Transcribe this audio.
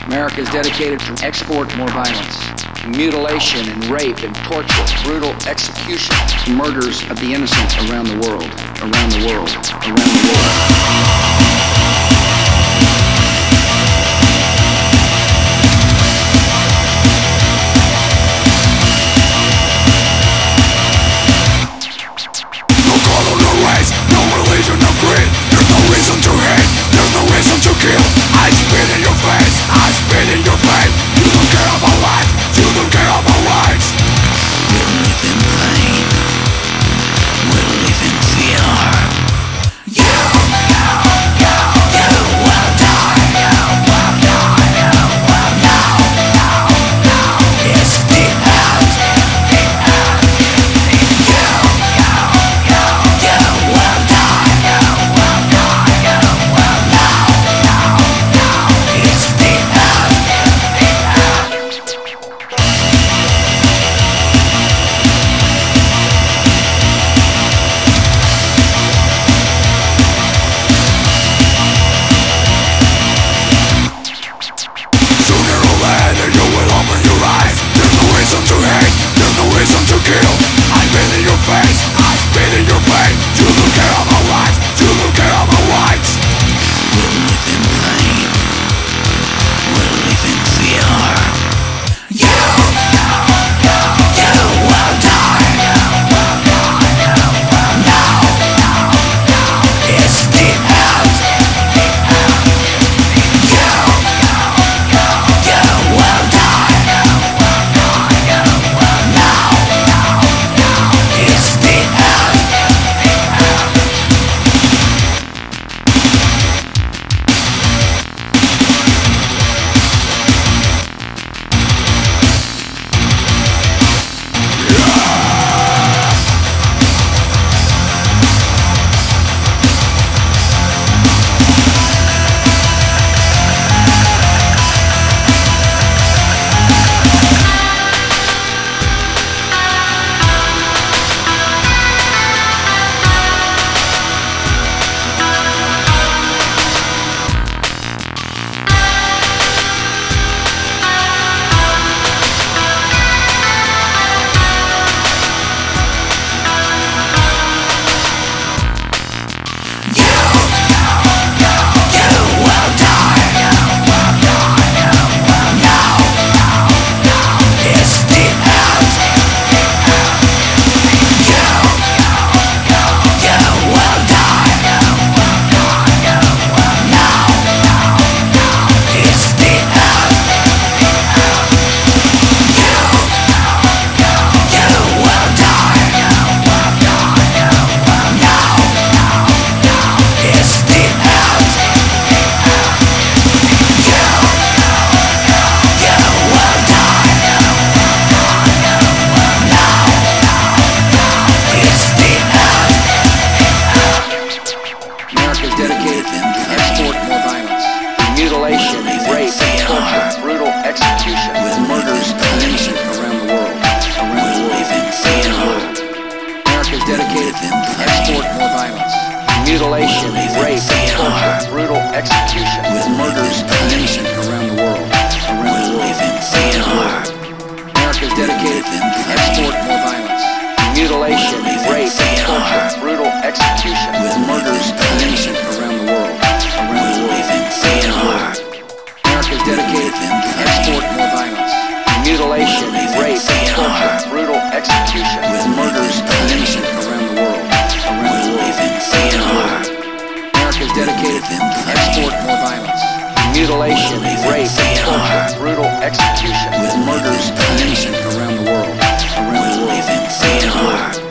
America is dedicated to export more violence, mutilation and rape and torture, brutal execution, murders of the innocent around the world, around the world, around the world. There's no reason to hate, there's no reason to kill. I spit in your face, I spit in your face. You don't care about life, you don't care about rights. We live in pain, we live in fear. You will die, you will die, you will know. It's the end, you will die. Reason to kill. I spit in your face, I spit in your face. You don't care about life, you don't care about rights. We live in pain, we live in fear. You will die, no, it's the end. You will die. It's the end. Mutilation, rape, torture, brutal execution, murders of the innocent around the world, around the world, around the world. America is dedicated to export more violence, mutilation, rape, torture, brutal execution, murders of the innocent around the world, around the world, around the world. America is dedicated to export more violence, mutilation, rape, torture, brutal execution, murders of the innocent around the world, around the world. America is dedicated to export more violence, mutilation, rape, torture, brutal execution, murders of the innocent around the world, around the world, around the world. America is dedicated to export more violence, mutilation, rape, torture, brutal execution, murders of the innocent around the world, around the world, around the world.